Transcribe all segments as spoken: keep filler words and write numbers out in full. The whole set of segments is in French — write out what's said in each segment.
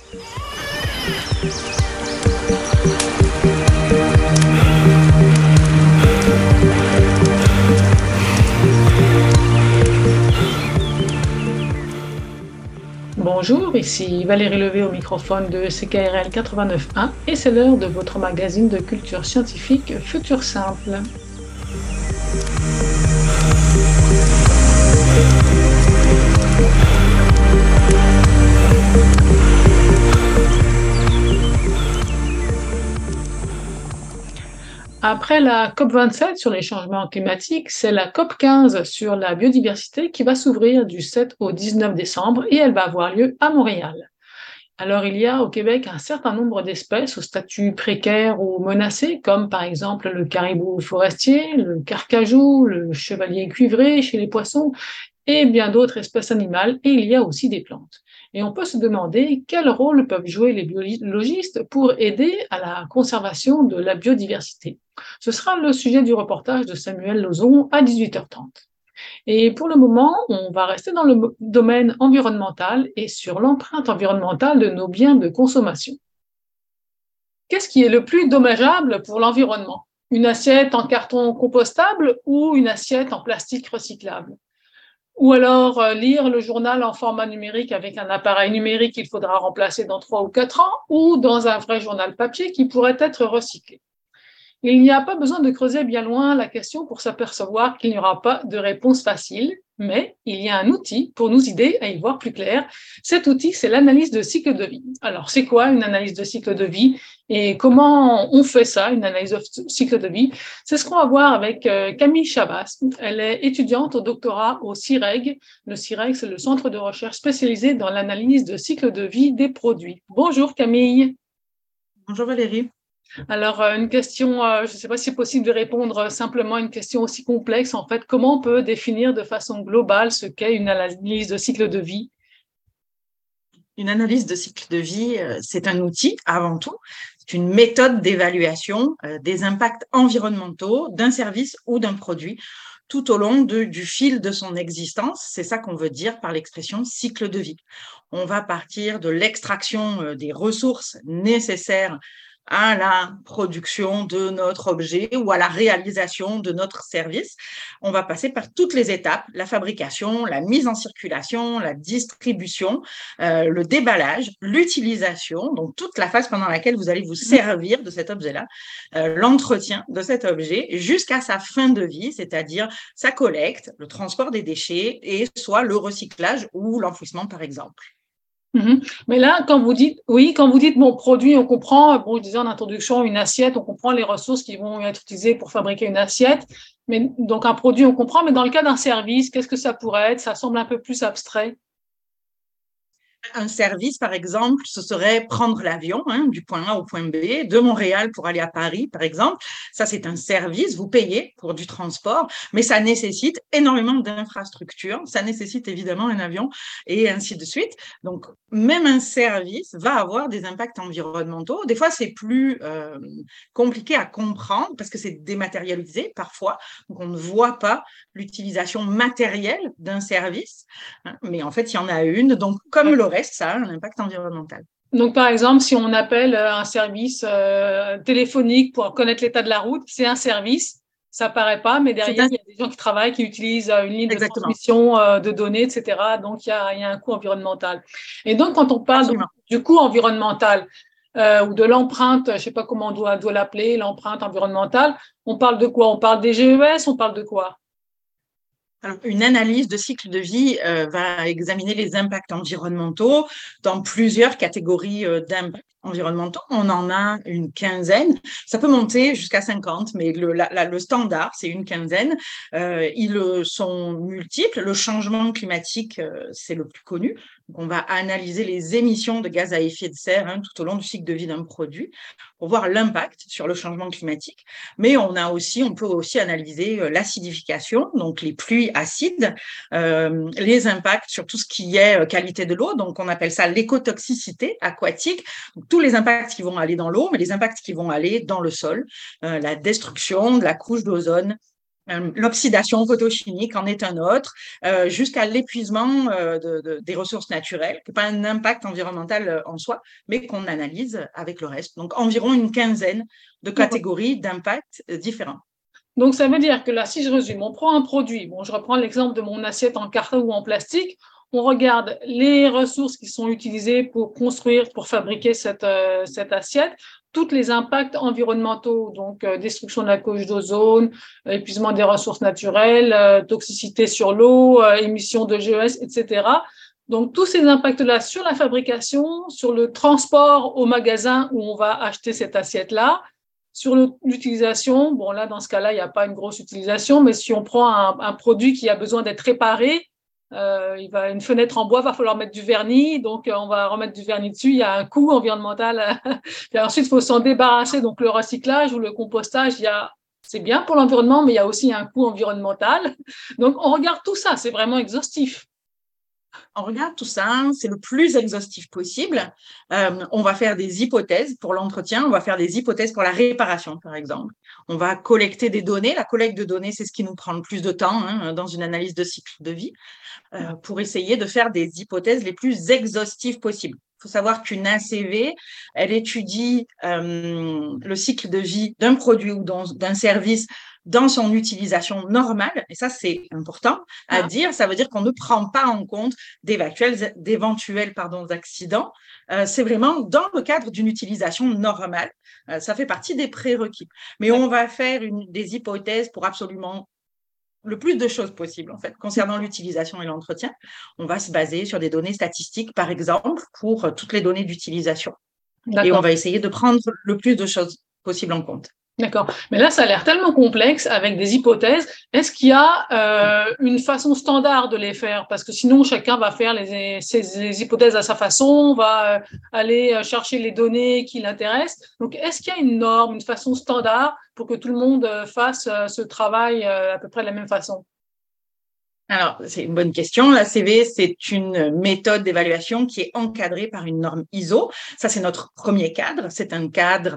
Bonjour, ici Valérie Levé au microphone de C K R L quatre-vingt-neuf point un et c'est l'heure de votre magazine de culture scientifique Futur Simple. Après la COP vingt-sept sur les changements climatiques, c'est la COP quinze sur la biodiversité qui va s'ouvrir du sept au dix-neuf décembre et elle va avoir lieu à Montréal. Alors, il y a au Québec un certain nombre d'espèces au statut précaire ou menacées, comme par exemple le caribou forestier, le carcajou, le chevalier cuivré chez les poissons et bien d'autres espèces animales, et il y a aussi des plantes. Et on peut se demander quel rôle peuvent jouer les biologistes pour aider à la conservation de la biodiversité. Ce sera le sujet du reportage de Samuel Lauzon à dix-huit heures trente. Et pour le moment, on va rester dans le domaine environnemental et sur l'empreinte environnementale de nos biens de consommation. Qu'est-ce qui est le plus dommageable pour l'environnement? Une assiette en carton compostable ou une assiette en plastique recyclable? Ou alors euh, lire le journal en format numérique avec un appareil numérique qu'il faudra remplacer dans trois ou quatre ans, ou dans un vrai journal papier qui pourrait être recyclé. Il n'y a pas besoin de creuser bien loin la question pour s'apercevoir qu'il n'y aura pas de réponse facile, mais il y a un outil pour nous aider à y voir plus clair. Cet outil, c'est l'analyse de cycle de vie. Alors, c'est quoi une analyse de cycle de vie et comment on fait ça, une analyse de cycle de vie? C'est ce qu'on va voir avec Camille Chabas. Elle est étudiante au doctorat au C I R E G. Le C I R E G, c'est le centre de recherche spécialisé dans l'analyse de cycle de vie des produits. Bonjour Camille. Bonjour Valérie. Alors, une question, je ne sais pas si c'est possible de répondre simplement à une question aussi complexe. En fait, comment on peut définir de façon globale ce qu'est une analyse de cycle de vie? Une analyse de cycle de vie, c'est un outil avant tout. C'est une méthode d'évaluation des impacts environnementaux d'un service ou d'un produit tout au long de, du fil de son existence. C'est ça qu'on veut dire par l'expression cycle de vie. On va partir de l'extraction des ressources nécessaires à la production de notre objet ou à la réalisation de notre service. On va passer par toutes les étapes, la fabrication, la mise en circulation, la distribution, euh, le déballage, l'utilisation, donc toute la phase pendant laquelle vous allez vous servir de cet objet-là, euh, l'entretien de cet objet jusqu'à sa fin de vie, c'est-à-dire sa collecte, le transport des déchets et soit le recyclage ou l'enfouissement par exemple. Mmh. Mais là, quand vous dites, oui, quand vous dites bon produit, on comprend, bon, je disais en introduction, une assiette, on comprend les ressources qui vont être utilisées pour fabriquer une assiette. Mais donc un produit, on comprend, mais dans le cas d'un service, qu'est-ce que ça pourrait être? Ça semble un peu plus abstrait. Un service, par exemple, ce serait prendre l'avion hein, du point A au point B, de Montréal pour aller à Paris, par exemple. Ça, c'est un service, vous payez pour du transport, mais ça nécessite énormément d'infrastructures, ça nécessite évidemment un avion et ainsi de suite. Donc, même un service va avoir des impacts environnementaux. Des fois, c'est plus euh, compliqué à comprendre parce que c'est dématérialisé parfois, donc on ne voit pas l'utilisation matérielle d'un service, hein, mais en fait, il y en a une. Donc, comme le reste, ça a un impact environnemental. Donc, par exemple, si on appelle un service euh, téléphonique pour connaître l'état de la route, c'est un service, ça paraît pas, mais derrière, un... il y a des gens qui travaillent, qui utilisent une ligne Exactement. de transmission euh, de données, et cetera. Donc, il y, a, il y a un coût environnemental. Et donc, quand on parle donc, du coût environnemental euh, ou de l'empreinte, je ne sais pas comment on doit, doit l'appeler, l'empreinte environnementale, on parle de quoi? On parle des G E S, on parle de quoi? Alors, une analyse de cycle de vie euh, va examiner les impacts environnementaux dans plusieurs catégories euh, d'impacts environnementaux. On en a une quinzaine. Ça peut monter jusqu'à cinquante, mais le, la, la, le standard, c'est une quinzaine. Euh, ils sont multiples. Le changement climatique, euh, c'est le plus connu. Donc, on va analyser les émissions de gaz à effet de serre hein, tout au long du cycle de vie d'un produit pour voir l'impact sur le changement climatique. Mais on a aussi, on peut aussi analyser l'acidification, donc les pluies acides, euh, les impacts sur tout ce qui est qualité de l'eau. Donc, on appelle ça l'écotoxicité aquatique. Donc, tous les impacts qui vont aller dans l'eau, mais les impacts qui vont aller dans le sol, euh, la destruction de la couche d'ozone, Euh, L'oxydation photochimique en est un autre, euh, jusqu'à l'épuisement euh, de, de, des ressources naturelles, qui n'a pas un impact environnemental en soi, mais qu'on analyse avec le reste. Donc, environ une quinzaine de catégories d'impacts différents. Donc, ça veut dire que là, si je résume, on prend un produit, bon, je reprends l'exemple de mon assiette en carton ou en plastique, on regarde les ressources qui sont utilisées pour construire, pour fabriquer cette, euh, cette assiette, tous les impacts environnementaux, donc euh, destruction de la couche d'ozone, euh, épuisement des ressources naturelles, euh, toxicité sur l'eau, euh, émissions de G E S, et cetera. Donc, tous ces impacts-là sur la fabrication, sur le transport au magasin où on va acheter cette assiette-là, sur l'utilisation, bon là, dans ce cas-là, il n'y a pas une grosse utilisation, mais si on prend un, un produit qui a besoin d'être réparé, euh, il va, une fenêtre en bois, il va falloir mettre du vernis, donc euh, on va remettre du vernis dessus, il y a un coût environnemental. Et ensuite, il faut s'en débarrasser, donc le recyclage ou le compostage, il y a, c'est bien pour l'environnement, mais il y a aussi un coût environnemental. Donc on regarde tout ça, c'est vraiment exhaustif. On regarde tout ça, c'est le plus exhaustif possible. Euh, on va faire des hypothèses pour l'entretien, on va faire des hypothèses pour la réparation, par exemple. On va collecter des données. La collecte de données, c'est ce qui nous prend le plus de temps hein, dans une analyse de cycle de vie, euh, pour essayer de faire des hypothèses les plus exhaustives possibles. Il faut savoir qu'une A C V, elle étudie euh, le cycle de vie d'un produit ou d'un service dans son utilisation normale, et ça c'est important à dire, ça veut dire qu'on ne prend pas en compte d'éventuels, d'éventuels pardon, accidents, euh, c'est vraiment dans le cadre d'une utilisation normale, euh, ça fait partie des prérequis. Mais on va faire une, des hypothèses pour absolument le plus de choses possibles, en fait, concernant l'utilisation et l'entretien. On va se baser sur des données statistiques, par exemple, pour toutes les données d'utilisation. Et on va essayer de prendre le plus de choses possibles en compte. D'accord. Mais là, ça a l'air tellement complexe avec des hypothèses. Est-ce qu'il y a euh, une façon standard de les faire? Parce que sinon, chacun va faire les, ses, ses hypothèses à sa façon, va euh, aller chercher les données qui l'intéressent. Donc, est-ce qu'il y a une norme, une façon standard pour que tout le monde fasse euh, ce travail euh, à peu près de la même façon? Alors, c'est une bonne question. La C V, c'est une méthode d'évaluation qui est encadrée par une norme I S O. Ça, c'est notre premier cadre. C'est un cadre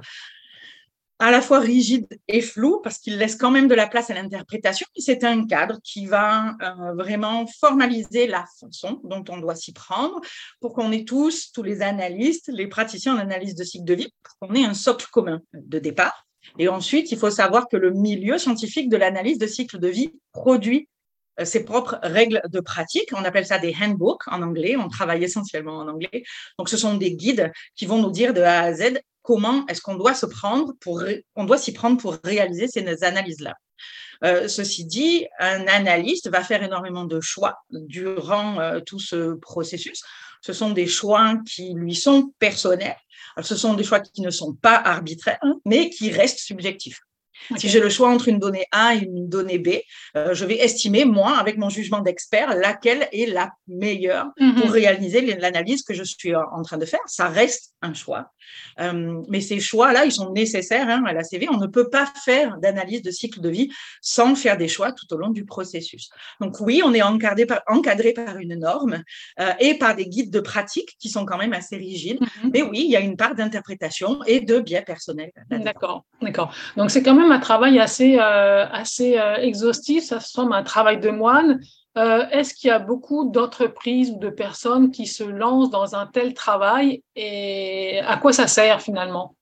à la fois rigide et flou parce qu'il laisse quand même de la place à l'interprétation. C'est un cadre qui va euh, vraiment formaliser la façon dont on doit s'y prendre pour qu'on ait tous, tous les analystes, les praticiens en analyse de cycle de vie, pour qu'on ait un socle commun de départ. Et ensuite, il faut savoir que le milieu scientifique de l'analyse de cycle de vie produit ses propres règles de pratique. On appelle ça des handbooks en anglais. On travaille essentiellement en anglais. Donc, ce sont des guides qui vont nous dire de A à Z comment est-ce qu'on doit se prendre pour, on doit s'y prendre pour réaliser ces analyses-là. Euh, ceci dit, un analyste va faire énormément de choix durant euh, tout ce processus. Ce sont des choix qui lui sont personnels. Alors, ce sont des choix qui ne sont pas arbitraires, mais qui restent subjectifs. Okay. Si j'ai le choix entre une donnée A et une donnée B, euh, je vais estimer, moi, avec mon jugement d'expert, laquelle est la meilleure mm-hmm. pour réaliser l'analyse que je suis en train de faire. Ça reste un choix. Euh, mais ces choix-là, ils sont nécessaires hein, à la C V. On ne peut pas faire d'analyse de cycle de vie sans faire des choix tout au long du processus. Donc oui, on est encadré par, encadré par une norme euh, et par des guides de pratique qui sont quand même assez rigides. Mm-hmm. Mais oui, il y a une part d'interprétation et de biais personnels. D'accord, d'accord. Donc c'est quand même un travail assez, euh, assez euh, exhaustif, ça semble un travail de moine. Euh, est-ce qu'il y a beaucoup d'entreprises ou de personnes qui se lancent dans un tel travail et à quoi ça sert finalement?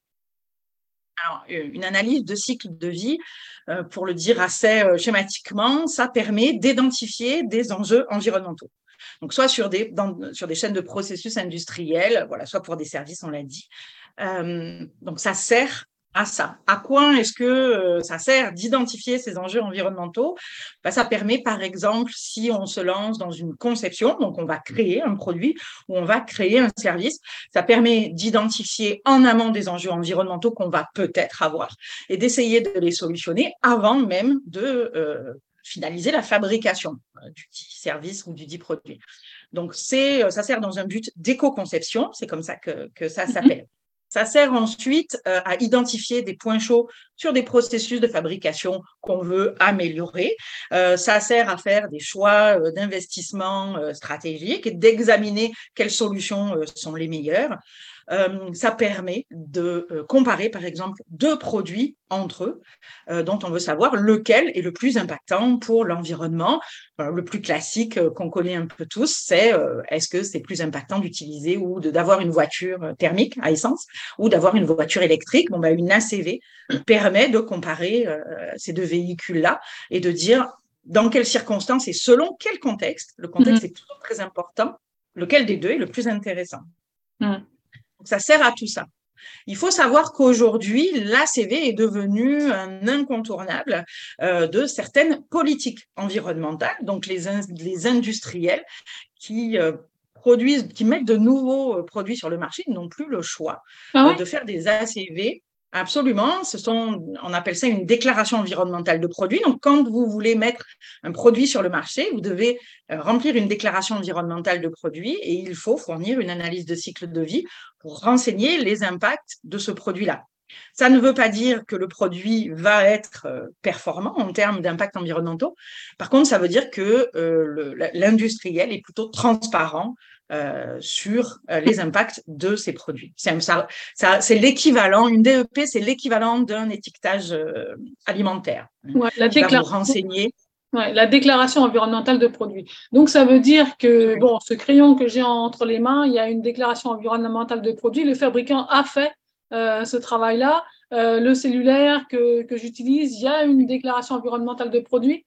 Alors, une analyse de cycle de vie, euh, pour le dire assez euh, schématiquement, ça permet d'identifier des enjeux environnementaux. Donc, soit sur des, dans, sur des chaînes de processus industriels, voilà, soit pour des services, on l'a dit. Euh, donc, ça sert à ça. À quoi est-ce que euh, ça sert d'identifier ces enjeux environnementaux? Ben, ça permet, par exemple, si on se lance dans une conception, donc on va créer un produit ou on va créer un service, ça permet d'identifier en amont des enjeux environnementaux qu'on va peut-être avoir et d'essayer de les solutionner avant même de euh, finaliser la fabrication du dit service ou du dit produit. Donc, c'est, ça sert dans un but d'éco-conception, c'est comme ça que, que ça s'appelle. Ça sert ensuite euh, à identifier des points chauds sur des processus de fabrication qu'on veut améliorer. Euh, ça sert à faire des choix euh, d'investissement euh, stratégiques et d'examiner quelles solutions euh, sont les meilleures. euh, ça permet de euh, comparer, par exemple, deux produits entre eux, euh, dont on veut savoir lequel est le plus impactant pour l'environnement. Alors, le plus classique euh, qu'on connaît un peu tous, c'est euh, est-ce que c'est plus impactant d'utiliser ou de, d'avoir une voiture thermique à essence ou d'avoir une voiture électrique. Bon, ben, une A C V permet de comparer euh, ces deux véhicules-là et de dire dans quelles circonstances et selon quel contexte, le contexte Mmh. est toujours très important, lequel des deux est le plus intéressant. Mmh. Donc, ça sert à tout ça. Il faut savoir qu'aujourd'hui, l'A C V est devenu un incontournable euh, de certaines politiques environnementales. Donc, les, in- les industriels qui euh, produisent, qui mettent de nouveaux euh, produits sur le marché n'ont plus le choix Ah euh, ouais? de faire des A C V. Absolument, ce sont, on appelle ça une déclaration environnementale de produit. Donc, quand vous voulez mettre un produit sur le marché, vous devez euh, remplir une déclaration environnementale de produit et il faut fournir une analyse de cycle de vie pour renseigner les impacts de ce produit-là. Ça ne veut pas dire que le produit va être euh, performant en termes d'impact environnementaux. Par contre, ça veut dire que euh, le- l'industriel est plutôt transparent euh, sur euh, les impacts de ces produits. C'est ça, ça, c'est l'équivalent, une D E P, c'est l'équivalent d'un étiquetage euh, alimentaire hein, Ouais, la qui va vous déclaration, renseigner. ouais, la déclaration environnementale de produit. Donc, ça veut dire que, Oui. bon, ce crayon que j'ai entre les mains, il y a une déclaration environnementale de produit. Le fabricant a fait euh, ce travail-là. Euh, le cellulaire que, que j'utilise, il y a une déclaration environnementale de produit.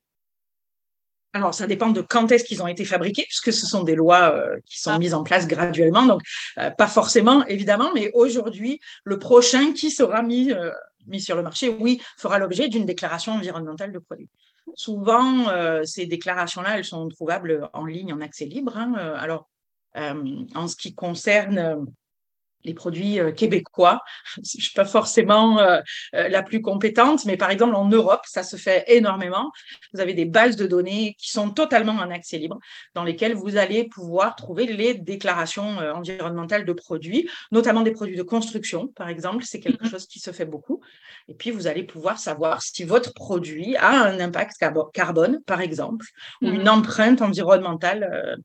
Alors, ça dépend de quand est-ce qu'ils ont été fabriqués, puisque ce sont des lois euh, qui sont Ah, mises en place graduellement. Donc, euh, pas forcément, évidemment, mais aujourd'hui, le prochain qui sera mis, euh, mis sur le marché, oui, fera l'objet d'une déclaration environnementale de produit. Souvent, euh, ces déclarations-là, elles sont trouvables en ligne, en accès libre. Hein. Alors, euh, en ce qui concerne euh, les produits euh, québécois. Je ne suis pas forcément euh, euh, la plus compétente, mais par exemple en Europe, ça se fait énormément. Vous avez des bases de données qui sont totalement en accès libre, dans lesquelles vous allez pouvoir trouver les déclarations euh, environnementales de produits, notamment des produits de construction, par exemple. C'est quelque mhm. chose qui se fait beaucoup. Et puis, vous allez pouvoir savoir si votre produit a un impact carbone, par exemple, ou Mhm. une empreinte environnementale euh,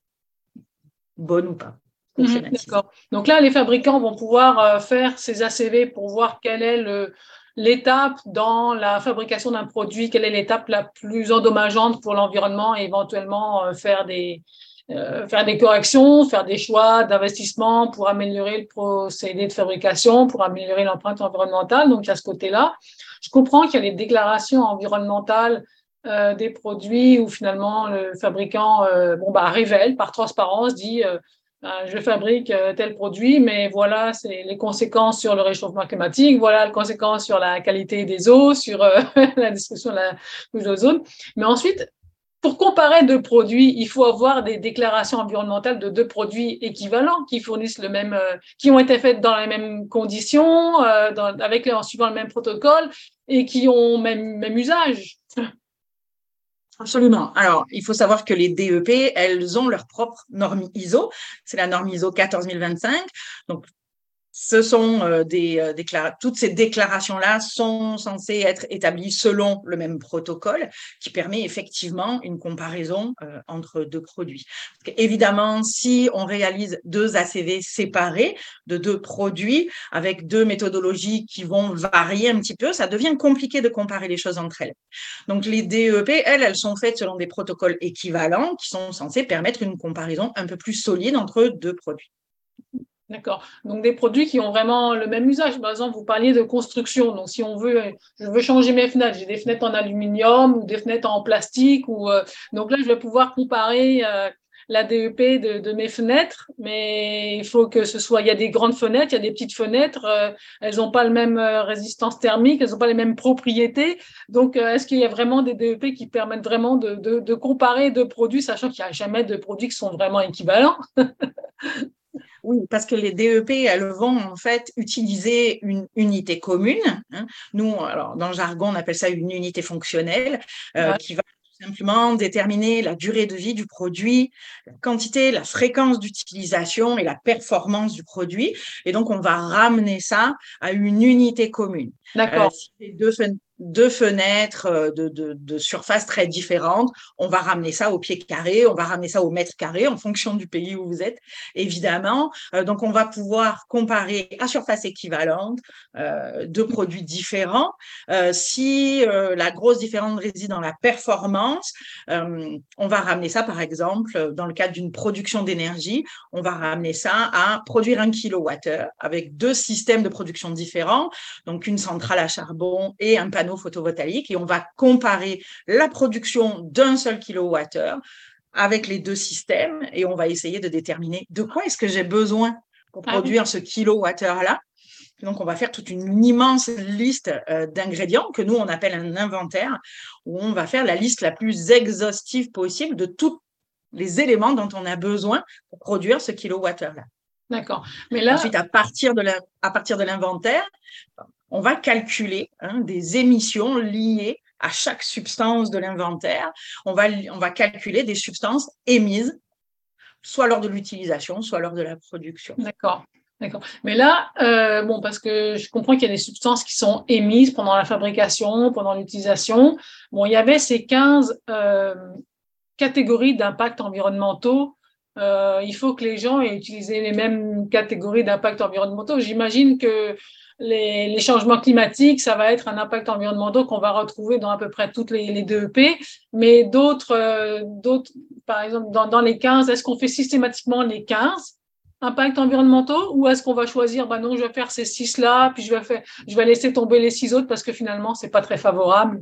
bonne ou pas, pour Mhm, schématiser. d'accord. Donc là, les fabricants vont pouvoir euh, faire ces A C V pour voir quelle est le- l'étape dans la fabrication d'un produit, quelle est l'étape la plus endommageante pour l'environnement et éventuellement euh, faire des, euh, faire des corrections, faire des choix d'investissement pour améliorer le procédé de fabrication, pour améliorer l'empreinte environnementale. Donc, à ce côté-là, je comprends qu'il y a les déclarations environnementales euh, des produits où finalement le fabricant euh, bon, bah, révèle par transparence, dit euh, je fabrique tel produit, mais voilà, c'est les conséquences sur le réchauffement climatique, voilà les conséquences sur la qualité des eaux, sur euh, la destruction de la couche d'ozone. Mais ensuite, pour comparer deux produits, il faut avoir des déclarations environnementales de deux produits équivalents qui fournissent le même, euh, qui ont été faites dans les mêmes conditions, euh, dans, avec en suivant le même protocole et qui ont même même usage. Absolument. Alors, il faut savoir que les D E P, elles ont leur propre norme I S O. C'est la norme I S O quatorze mille vingt-cinq. Donc, ce sont euh, des euh, déclarations, toutes ces déclarations-là sont censées être établies selon le même protocole qui permet effectivement une comparaison euh, entre deux produits. Évidemment, si on réalise deux A C V séparés de deux produits avec deux méthodologies qui vont varier un petit peu, ça devient compliqué de comparer les choses entre elles. Donc, les D E P, elles, elles sont faites selon des protocoles équivalents qui sont censés permettre une comparaison un peu plus solide entre deux produits. D'accord. Donc des produits qui ont vraiment le même usage. Par exemple, vous parliez de construction. Donc si on veut, je veux changer mes fenêtres, j'ai des fenêtres en aluminium ou des fenêtres en plastique. Ou euh, donc là, je vais pouvoir comparer euh, la D E P de, de mes fenêtres, mais il faut que ce soit. Il y a des grandes fenêtres, il y a des petites fenêtres. Euh, elles n'ont pas la même euh, résistance thermique, elles n'ont pas les mêmes propriétés. Donc euh, est-ce qu'il y a vraiment des D E P qui permettent vraiment de, de, de comparer deux produits, sachant qu'il n'y a jamais de produits qui sont vraiment équivalents? Oui, parce que les D E P, elles vont en fait utiliser une unité commune. Hein. Nous, alors dans le jargon, on appelle ça une unité fonctionnelle euh, Ouais. qui va tout simplement déterminer la durée de vie du produit, la quantité, la fréquence d'utilisation et la performance du produit. Et donc, on va ramener ça à une unité commune. Euh, D'accord. si les deux deux fenêtres de, de, de surfaces très différentes. On va ramener ça au pied carré, on va ramener ça au mètre carré en fonction du pays où vous êtes, évidemment. Euh, donc, on va pouvoir comparer à surface équivalente euh, deux produits différents. Euh, si euh, la grosse différence réside dans la performance, euh, on va ramener ça, par exemple, dans le cadre d'une production d'énergie, on va ramener ça à produire un kilowattheure avec deux systèmes de production différents, donc une centrale à charbon et un panneau photovoltaïque, et on va comparer la production d'un seul kilowattheure avec les deux systèmes et on va essayer de déterminer de quoi est-ce que j'ai besoin pour produire ce kilowattheure-là. Donc, on va faire toute une immense liste euh, d'ingrédients que nous, on appelle un inventaire, où on va faire la liste la plus exhaustive possible de tous les éléments dont on a besoin pour produire ce kilowattheure-là. D'accord. Mais là... Ensuite, à partir de la, à partir de l'inventaire, on va calculer hein, des émissions liées à chaque substance de l'inventaire. On va, on va calculer des substances émises, soit lors de l'utilisation, soit lors de la production. D'accord. D'accord. Mais là, euh, bon, parce que je comprends qu'il y a des substances qui sont émises pendant la fabrication, pendant l'utilisation. Bon, il y avait ces quinze euh, catégories d'impacts environnementaux. Euh, il faut que les gens aient utilisé les mêmes catégories d'impacts environnementaux. J'imagine que les, les changements climatiques, ça va être un impact environnemental qu'on va retrouver dans à peu près toutes les, les D E P, mais d'autres, euh, d'autres, par exemple, dans, dans les quinze, est-ce qu'on fait systématiquement les quinze impacts environnementaux ou est-ce qu'on va choisir, bah non, je vais faire ces six-là, puis je vais, faire, je vais laisser tomber les six autres parce que finalement, c'est pas très favorable?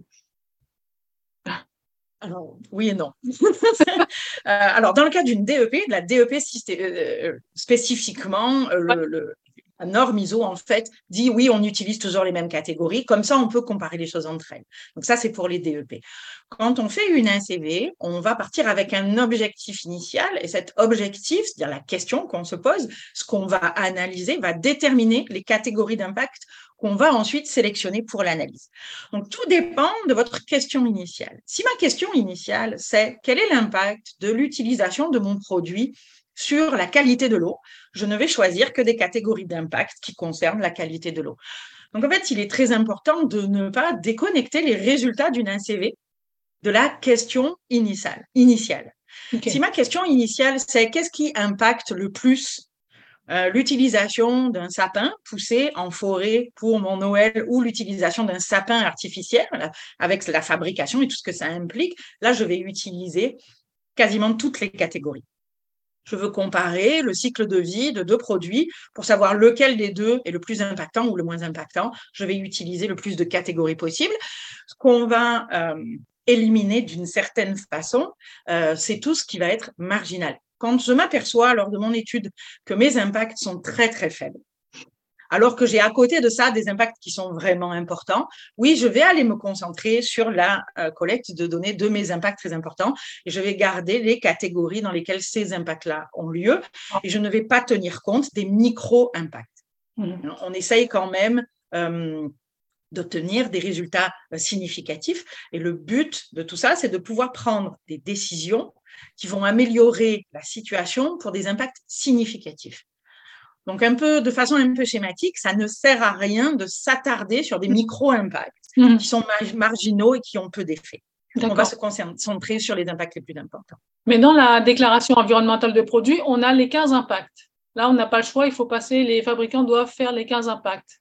Alors, oui et non. euh, alors, dans le cas d'une D E P, de la D E P euh, spécifiquement, euh, le, le, la norme I S O, en fait, dit oui, on utilise toujours les mêmes catégories. Comme ça, on peut comparer les choses entre elles. Donc, ça, c'est pour les D E P. Quand on fait une A C V, on va partir avec un objectif initial et cet objectif, c'est-à-dire la question qu'on se pose, ce qu'on va analyser, va déterminer les catégories d'impact qu'on va ensuite sélectionner pour l'analyse. Donc, tout dépend de votre question initiale. Si ma question initiale, c'est quel est l'impact de l'utilisation de mon produit sur la qualité de l'eau, je ne vais choisir que des catégories d'impact qui concernent la qualité de l'eau. Donc, en fait, il est très important de ne pas déconnecter les résultats d'une A C V de la question initiale. initiale. Okay. Si ma question initiale, c'est qu'est-ce qui impacte le plus Euh, l'utilisation d'un sapin poussé en forêt pour mon Noël ou l'utilisation d'un sapin artificiel avec la fabrication et tout ce que ça implique, là, je vais utiliser quasiment toutes les catégories. Je veux comparer le cycle de vie de deux produits pour savoir lequel des deux est le plus impactant ou le moins impactant. Je vais utiliser le plus de catégories possibles. Ce qu'on va euh, éliminer d'une certaine façon, euh, c'est tout ce qui va être marginal. Quand je m'aperçois lors de mon étude que mes impacts sont très, très faibles, alors que j'ai à côté de ça des impacts qui sont vraiment importants, oui, je vais aller me concentrer sur la euh, collecte de données de mes impacts très importants et je vais garder les catégories dans lesquelles ces impacts-là ont lieu et je ne vais pas tenir compte des micro-impacts. Mmh. On essaye quand même euh, d'obtenir des résultats significatifs et le but de tout ça, c'est de pouvoir prendre des décisions qui vont améliorer la situation pour des impacts significatifs. Donc, un peu, de façon un peu schématique, ça ne sert à rien de s'attarder sur des micro-impacts mmh. qui sont marginaux et qui ont peu d'effet. On va se concentrer sur les impacts les plus importants. Mais dans la déclaration environnementale de produits, on a les quinze impacts. Là, on n'a pas le choix, il faut passer, les fabricants doivent faire les quinze impacts.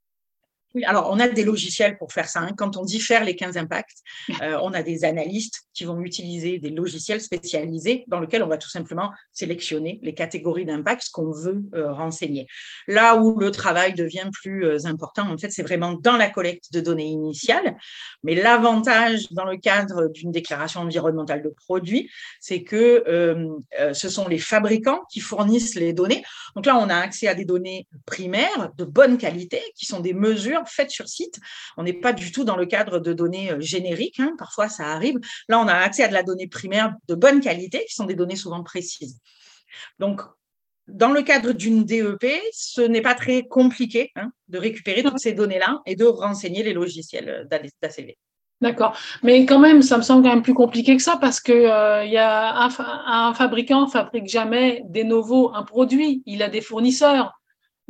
Oui, alors on a des logiciels pour faire ça. Hein. Quand on dit faire les quinze impacts, euh, on a des analystes qui vont utiliser des logiciels spécialisés dans lesquels on va tout simplement sélectionner les catégories d'impact qu'on veut euh, renseigner. Là où le travail devient plus euh, important, en fait, c'est vraiment dans la collecte de données initiales. Mais l'avantage dans le cadre d'une déclaration environnementale de produit, c'est que euh, euh, ce sont les fabricants qui fournissent les données. Donc là, on a accès à des données primaires de bonne qualité qui sont des mesures faites sur site. On n'est pas du tout dans le cadre de données génériques, hein, parfois ça arrive. Là, on a accès à de la donnée primaire de bonne qualité, qui sont des données souvent précises. Donc, dans le cadre d'une D E P, ce n'est pas très compliqué hein, de récupérer toutes ces données-là et de renseigner les logiciels d'A C V. D'accord, mais quand même, ça me semble quand même plus compliqué que ça parce que euh, y a un, un fabricant ne fabrique jamais des nouveaux un produit, il a des fournisseurs.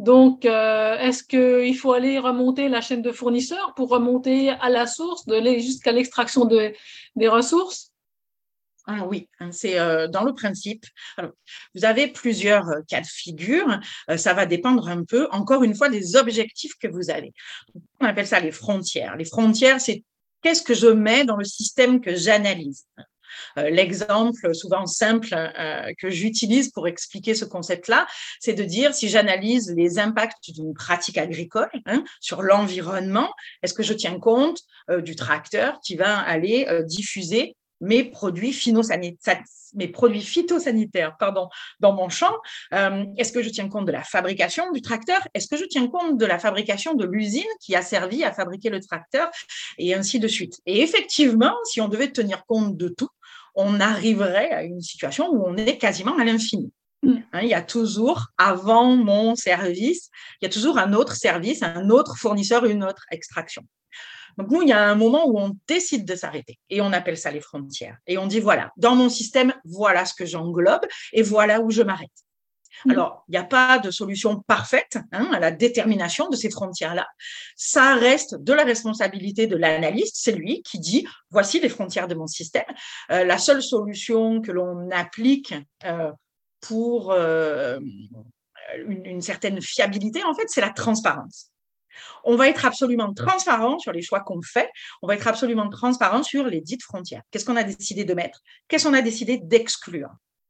Donc, euh, est-ce qu'il faut aller remonter la chaîne de fournisseurs pour remonter à la source, de jusqu'à l'extraction de, des ressources? Ah oui, hein, c'est euh, dans le principe. Alors, vous avez plusieurs euh, cas de figure. Euh, ça va dépendre un peu, encore une fois, des objectifs que vous avez. On appelle ça les frontières. Les frontières, c'est qu'est-ce que je mets dans le système que j'analyse. Euh, L'exemple souvent simple euh, que j'utilise pour expliquer ce concept-là, c'est de dire si j'analyse les impacts d'une pratique agricole hein, sur l'environnement, est-ce que je tiens compte euh, du tracteur qui va aller euh, diffuser mes produits phytosanitaires, mes produits phytosanitaires pardon, dans mon champ. Euh, est-ce que je tiens compte de la fabrication du tracteur? Est-ce que je tiens compte de la fabrication de l'usine qui a servi à fabriquer le tracteur? Et ainsi de suite. Et effectivement, si on devait tenir compte de tout, on arriverait à une situation où on est quasiment à l'infini. Mm. Hein, il y a toujours, avant mon service, il y a toujours un autre service, un autre fournisseur, une autre extraction. Donc, nous, il y a un moment où on décide de s'arrêter et on appelle ça les frontières. Et on dit, voilà, dans mon système, voilà ce que j'englobe et voilà où je m'arrête. Alors, il n'y a pas de solution parfaite hein, à la détermination de ces frontières-là. Ça reste de la responsabilité de l'analyste. C'est lui qui dit, voici les frontières de mon système. Euh, la seule solution que l'on applique euh, pour euh, une, une certaine fiabilité, en fait, c'est la transparence. On va être absolument transparent sur les choix qu'on fait. On va être absolument transparent sur les dites frontières. Qu'est-ce qu'on a décidé de mettre? Qu'est-ce qu'on a décidé d'exclure?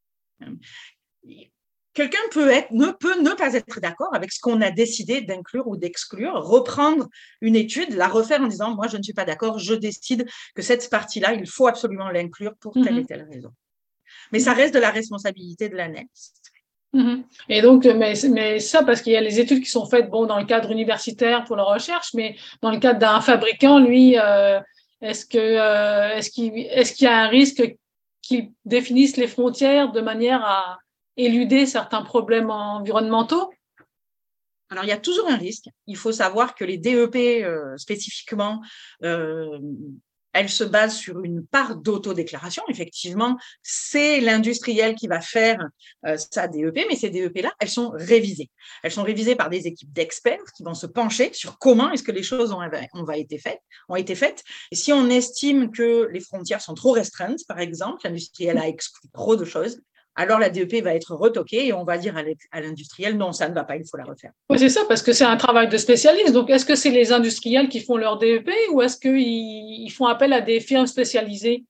Quelqu'un peut être, ne peut ne pas être d'accord avec ce qu'on a décidé d'inclure ou d'exclure, reprendre une étude, la refaire en disant, moi, je ne suis pas d'accord, je décide que cette partie-là, il faut absolument l'inclure pour telle et telle raison. Mais ça reste de la responsabilité de l'analyste. Mmh. Et donc, mais, mais ça, parce qu'il y a les études qui sont faites bon, dans le cadre universitaire pour la recherche, mais dans le cadre d'un fabricant, lui, euh, est-ce que, euh, est-ce qu'il, est-ce qu'il y a un risque qu'il définisse les frontières de manière à éluder certains problèmes environnementaux? Alors, il y a toujours un risque. Il faut savoir que les D E P, euh, spécifiquement, euh, elles se basent sur une part d'autodéclaration. Effectivement, c'est l'industriel qui va faire euh, sa D E P, mais ces D E P-là, elles sont révisées. Elles sont révisées par des équipes d'experts qui vont se pencher sur comment est-ce que les choses ont, ont, été faites, ont été faites. Et si on estime que les frontières sont trop restreintes, par exemple, l'industriel a exclu trop de choses, alors la D E P va être retoquée et on va dire à l'industriel, non, ça ne va pas, il faut la refaire. Oui, c'est ça, parce que c'est un travail de spécialiste. Donc, est-ce que c'est les industriels qui font leur D E P ou est-ce qu'ils font appel à des firmes spécialisées?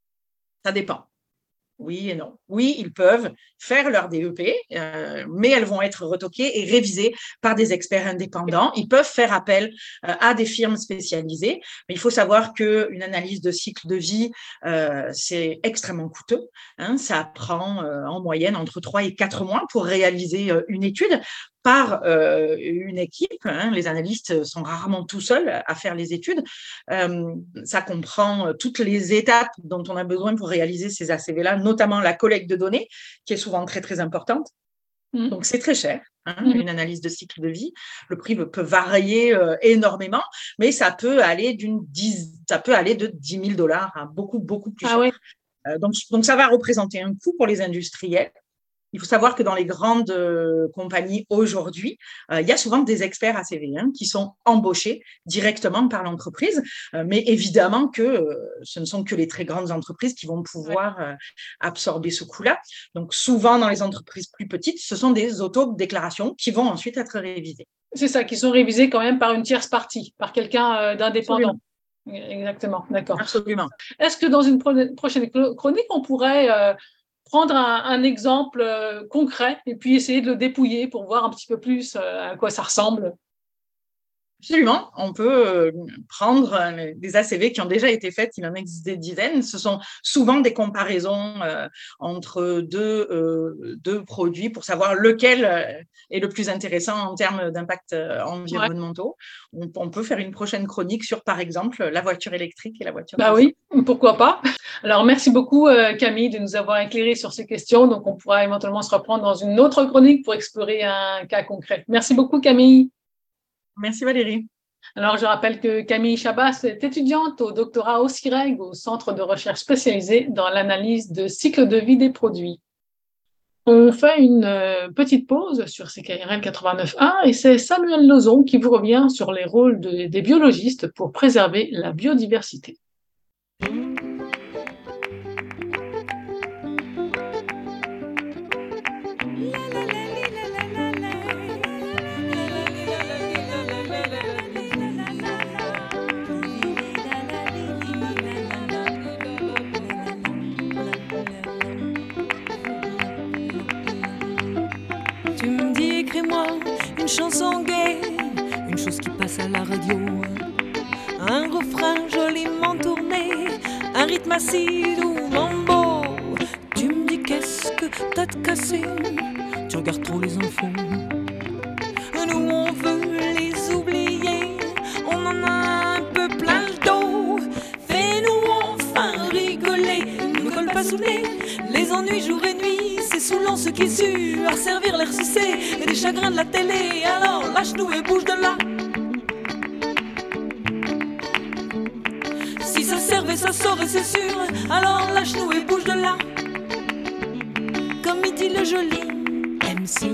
Ça dépend. Oui et non. Oui, ils peuvent faire leur D E P, euh, mais elles vont être retoquées et révisées par des experts indépendants. Ils peuvent faire appel euh, à des firmes spécialisées, mais il faut savoir qu'une analyse de cycle de vie, euh, c'est extrêmement coûteux. Hein, ça prend euh, en moyenne entre trois et quatre mois pour réaliser euh, une étude par euh, une équipe. Hein, les analystes sont rarement tout seuls à faire les études. Euh, ça comprend toutes les étapes dont on a besoin pour réaliser ces A C V-là, notamment la collecte de données, qui est souvent très, très importante. Mmh. Donc, c'est très cher, hein, mmh. une analyse de cycle de vie. Le prix peut varier euh, énormément, mais ça peut aller d'une dix, ça peut aller de dix mille dollars à beaucoup, beaucoup plus cher. Ah, oui. euh, donc, donc, ça va représenter un coût pour les industriels. Il faut savoir que dans les grandes euh, compagnies aujourd'hui, euh, il y a souvent des experts A C V hein, qui sont embauchés directement par l'entreprise, euh, mais évidemment que euh, ce ne sont que les très grandes entreprises qui vont pouvoir euh, absorber ce coût-là. Donc souvent dans les entreprises plus petites, ce sont des auto-déclarations qui vont ensuite être révisées. C'est ça, qui sont révisées quand même par une tierce partie, par quelqu'un euh, d'indépendant. Exactement, d'accord. Absolument. Est-ce que dans une pro- prochaine chronique, on pourrait euh, prendre un, un exemple euh, concret et puis essayer de le dépouiller pour voir un petit peu plus euh, à quoi ça ressemble? Absolument, on peut euh, prendre euh, des A C V qui ont déjà été faites, il en existe des dizaines. Ce sont souvent des comparaisons euh, entre deux, euh, deux produits pour savoir lequel euh, est le plus intéressant en termes d'impact euh, environnementaux. Ouais. On, on peut faire une prochaine chronique sur, par exemple, la voiture électrique et la voiture. Bah oui, pourquoi pas. Alors, merci beaucoup euh, Camille de nous avoir éclairé sur ces questions. Donc, on pourra éventuellement se reprendre dans une autre chronique pour explorer un cas concret. Merci beaucoup Camille. Merci Valérie. Alors, je rappelle que Camille Chabas est étudiante au doctorat au CIREG, au Centre de recherche spécialisé dans l'analyse de cycle de vie des produits. On fait une euh, petite pause sur C K R L quatre-vingt-neuf point un et c'est Samuel Lozon qui vous revient sur les rôles de- des biologistes pour préserver la biodiversité. Tu me dis, écris-moi une chanson gaie, une chose qui passe à la radio. Un refrain joliment tourné, un rythme acide ou mambo. Tu me dis, qu'est-ce que t'as de cassé? Tu regardes trop les infos. Nous, on veut les oublier, on en a un peu plein le dos. Fais-nous enfin rigoler, ne colle pas sous le nez. Les ennuis jour et nuit, c'est saoulant ce qui sue, à servir l'air sucé et des chagrins de la télé. Alors lâche-nous et bouge de là. Si ça servait, ça saurait, c'est sûr. Alors lâche-nous et bouge de là. Comme il dit le joli M C.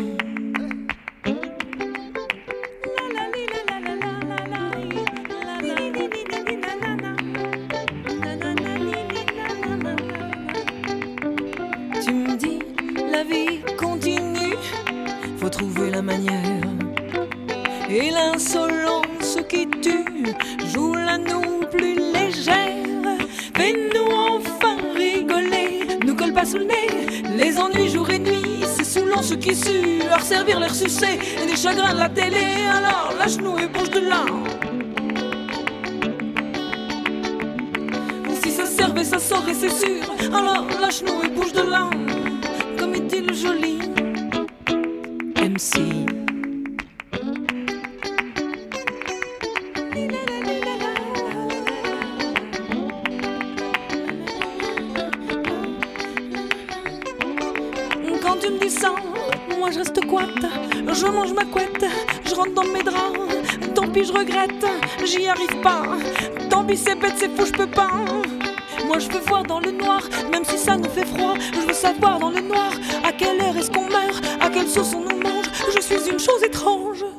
Tu me dis, la vie continue, faut trouver la manière. Et l'insolence qui tue, joue-la nous plus légère. Fais-nous enfin rigoler, nous colle pas sous le nez. Les ennuis jour et nuit, c'est saoulant ce qui sue, à resservir l'air sucé et des chagrins de la télé. Alors lâche-nous et bouge de là. Si ça servait, ça saurait, c'est sûr. Alors lâche-nous et bouge de là. Comme il dit le joli M C. Quand tu me dis ça, moi je reste couette. Je mange ma couette, je rentre dans mes draps. Tant pis, je regrette, j'y arrive pas. Tant pis, c'est bête, c'est fou, je peux pas. Moi je veux voir dans le noir, même si ça nous fait froid. Je veux savoir dans le noir, à quelle heure est-ce qu'on meurt, à quelle sauce on nous mange. Je suis une chose étrange.